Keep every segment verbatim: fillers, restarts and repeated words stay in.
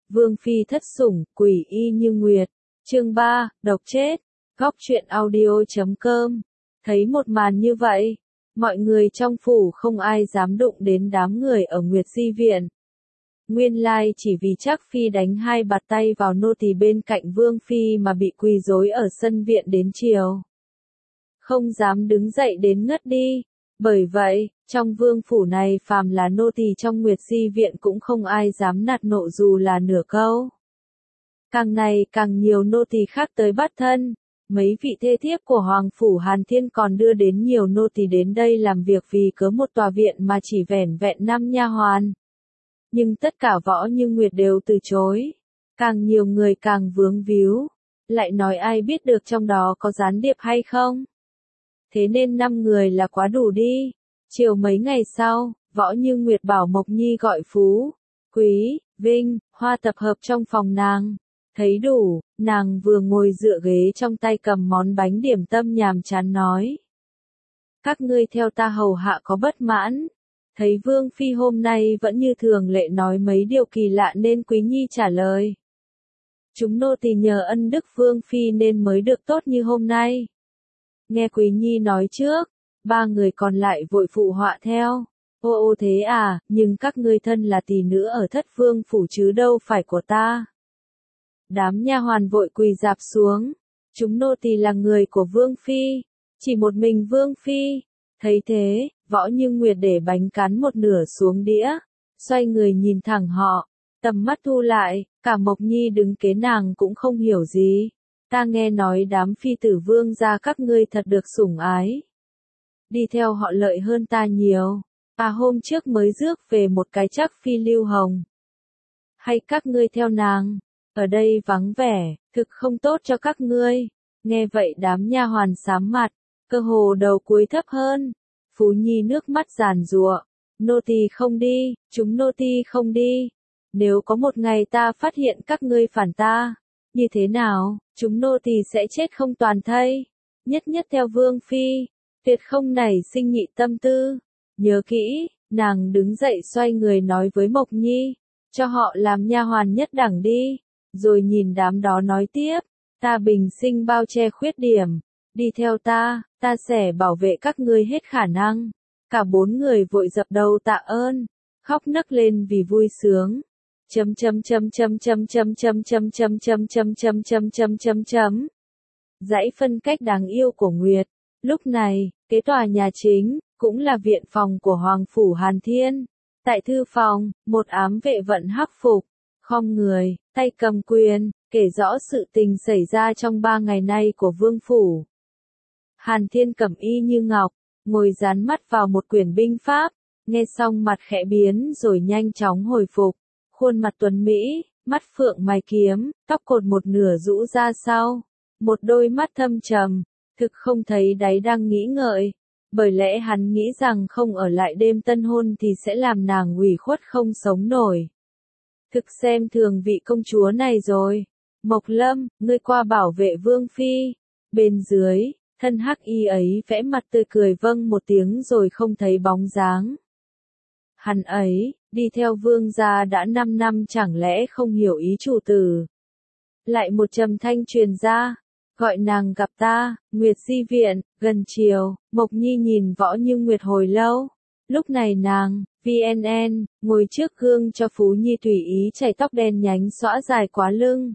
Vương phi thất sủng, quỷ y như nguyệt. Chương ba, độc chết. Góc truyện audio chấm com. Thấy một màn như vậy, mọi người trong phủ không ai dám đụng đến đám người ở Nguyệt Di viện. Nguyên lai chỉ vì Trác phi đánh hai bạt tay vào nô tỳ bên cạnh Vương phi mà bị quỳ rối ở sân viện đến chiều. Không dám đứng dậy đến ngất đi. Bởi vậy, trong vương phủ này phàm là nô tỳ trong Nguyệt Di viện cũng không ai dám nạt nộ dù là nửa câu. Càng ngày càng nhiều nô tỳ khác tới bắt thân, mấy vị thê thiếp của Hoàng phủ Hàn Thiên còn đưa đến nhiều nô tỳ đến đây làm việc vì cớ một tòa viện mà chỉ vẻn vẹn năm nha hoàn. Nhưng tất cả Võ Như Nguyệt đều từ chối. Càng nhiều người càng vướng víu, lại nói ai biết được trong đó có gián điệp hay không. Thế nên năm người là quá đủ đi. Chiều mấy ngày sau, Võ Như Nguyệt bảo Mộc Nhi gọi Phú, Quý, Vinh, Hoa tập hợp trong phòng nàng. Thấy đủ, nàng vừa ngồi dựa ghế trong tay cầm món bánh điểm tâm nhàm chán nói. Các ngươi theo ta hầu hạ có bất mãn. Thấy Vương phi hôm nay vẫn như thường lệ nói mấy điều kỳ lạ nên Quý Nhi trả lời. Chúng nô tỳ nhờ ân đức Vương phi nên mới được tốt như hôm nay. Nghe Quý Nhi nói trước, ba người còn lại vội phụ họa theo. Ô ô thế à, nhưng các ngươi thân là tỷ nữ ở Thất Vương phủ chứ đâu phải của ta. Đám nha hoàn vội quỳ rạp xuống. Chúng nô tỳ là người của Vương phi, chỉ một mình Vương phi. Thấy thế, Võ Như Nguyệt để bánh cán một nửa xuống đĩa, xoay người nhìn thẳng họ, tầm mắt thu lại, cả Mộc Nhi đứng kế nàng cũng không hiểu gì. Ta nghe nói đám phi tử Vương gia các ngươi thật được sủng ái. Đi theo họ lợi hơn ta nhiều. À hôm trước mới rước về một cái Trác phi lưu hồng. Hay các ngươi theo nàng, ở đây vắng vẻ, thực không tốt cho các ngươi. Nghe vậy đám nha hoàn xám mặt, cơ hồ đầu cúi thấp hơn. Phú Nhi nước mắt giàn giụa, nô tỳ không đi, chúng nô tỳ không đi. Nếu có một ngày ta phát hiện các ngươi phản ta, như thế nào, chúng nô tỳ sẽ chết không toàn thây. Nhất nhất theo Vương phi, tuyệt không nảy sinh nhị tâm tư. Nhớ kỹ, nàng đứng dậy xoay người nói với Mộc Nhi, cho họ làm nha hoàn nhất đẳng đi. Rồi nhìn đám đó nói tiếp, ta bình sinh bao che khuyết điểm, đi theo ta, ta sẽ bảo vệ các ngươi hết khả năng. Cả bốn người vội dập đầu tạ ơn, khóc nấc lên vì vui sướng. Chấm chấm chấm chấm chấm chấm chấm chấm chấm chấm chấm chấm chấm chấm chấm chấm. Dãy phân cách đáng yêu của Nguyệt. Lúc này, kế tòa nhà chính, cũng là viện phòng của Hoàng phủ Hàn Thiên. Tại thư phòng, một ám vệ vận hắc phục, khom người, tay cầm quyền, kể rõ sự tình xảy ra trong ba ngày nay của Vương phủ. Hàn Thiên cẩm y như ngọc, ngồi dán mắt vào một quyển binh pháp, nghe xong mặt khẽ biến rồi nhanh chóng hồi phục. Khuôn mặt tuấn mỹ, mắt phượng mày kiếm, tóc cột một nửa rũ ra sau, một đôi mắt thâm trầm, thực không thấy đáy đang nghĩ ngợi, bởi lẽ hắn nghĩ rằng không ở lại đêm tân hôn thì sẽ làm nàng ủy khuất không sống nổi. Thực xem thường vị công chúa này rồi. Mộc Lâm, ngươi qua bảo vệ Vương phi. Bên dưới, thân hắc y ấy vẽ mặt tươi cười vâng một tiếng rồi không thấy bóng dáng. Hắn ấy, đi theo Vương gia đã năm năm chẳng lẽ không hiểu ý chủ tử. Lại một trầm thanh truyền ra, gọi nàng gặp ta, Nguyệt Di viện, gần chiều. Mộc Nhi nhìn Võ Như Nguyệt hồi lâu. Lúc này nàng, vê en en, ngồi trước gương cho Phú Nhi tùy ý chải tóc đen nhánh xõa dài quá lưng.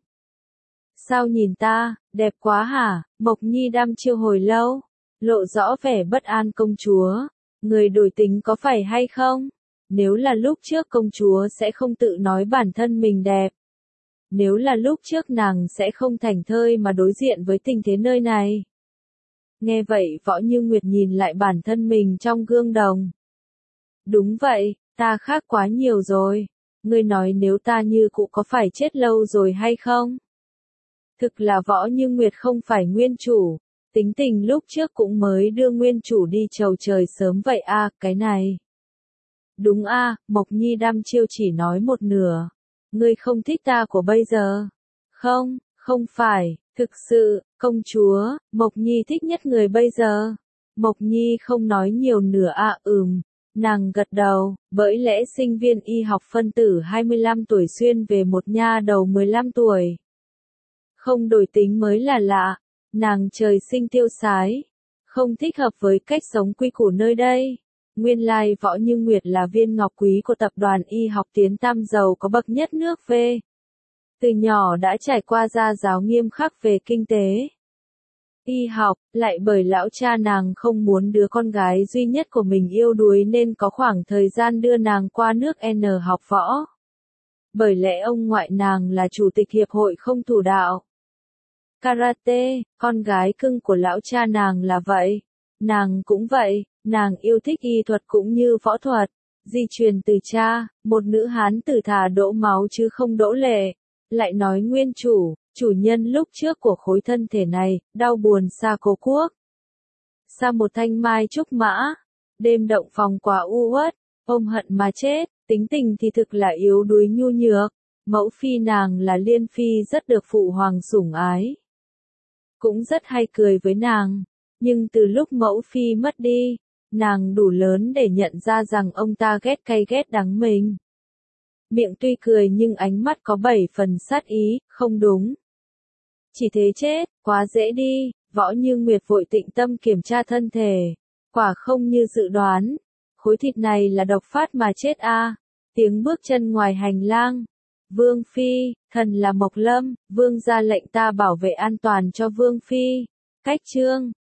Sao nhìn ta, đẹp quá hả? Mộc Nhi đăm chiêu hồi lâu, lộ rõ vẻ bất an công chúa. Người đổi tính có phải hay không? Nếu là lúc trước công chúa sẽ không tự nói bản thân mình đẹp. Nếu là lúc trước nàng sẽ không thảnh thơi mà đối diện với tình thế nơi này. Nghe vậy Võ Như Nguyệt nhìn lại bản thân mình trong gương đồng. Đúng vậy, ta khác quá nhiều rồi. Ngươi nói nếu ta như cũ có phải chết lâu rồi hay không? Thực là Võ Như Nguyệt không phải nguyên chủ. Tính tình lúc trước cũng mới đưa nguyên chủ đi chầu trời sớm vậy à, cái này. Đúng a, à, Mộc Nhi đăm chiêu chỉ nói một nửa. Ngươi không thích ta của bây giờ. Không, không phải, thực sự, công chúa, Mộc Nhi thích nhất người bây giờ. Mộc Nhi không nói nhiều nửa à ừm, Nàng gật đầu, bởi lẽ sinh viên y học phân tử hai mươi lăm tuổi xuyên về một nha đầu mười lăm tuổi. Không đổi tính mới là lạ, nàng trời sinh tiêu sái, không thích hợp với cách sống quy củ nơi đây. Nguyên lai Võ Như Nguyệt là viên ngọc quý của tập đoàn y học Tiến Tam giàu có bậc nhất nước V. Từ nhỏ đã trải qua gia giáo nghiêm khắc về kinh tế. Y học, lại bởi lão cha nàng không muốn đứa con gái duy nhất của mình yêu đuối nên có khoảng thời gian đưa nàng qua nước N học võ. Bởi lẽ ông ngoại nàng là chủ tịch hiệp hội không thủ đạo karate, con gái cưng của lão cha nàng là vậy. Nàng cũng vậy, nàng yêu thích y thuật cũng như võ thuật, di truyền từ cha, một nữ hán tử thà đỗ máu chứ không đỗ lệ. Lại nói nguyên chủ, chủ nhân lúc trước của khối thân thể này, đau buồn xa cố quốc. Xa một thanh mai trúc mã, đêm động phòng quả u uất, ôm hận mà chết, tính tình thì thực là yếu đuối nhu nhược. Mẫu phi nàng là Liên Phi rất được phụ hoàng sủng ái. Cũng rất hay cười với nàng, nhưng từ lúc mẫu phi mất đi, nàng đủ lớn để nhận ra rằng ông ta ghét cay ghét đắng mình. Miệng tuy cười nhưng ánh mắt có bảy phần sát ý, không đúng. Chỉ thế chết, quá dễ đi, Võ Như Nguyệt vội tịnh tâm kiểm tra thân thể. Quả không như dự đoán, khối thịt này là độc phát mà chết a. À. Tiếng bước chân ngoài hành lang. Vương Phi, thần là Mộc Lâm, Vương ra lệnh ta bảo vệ an toàn cho Vương Phi. Cách chương.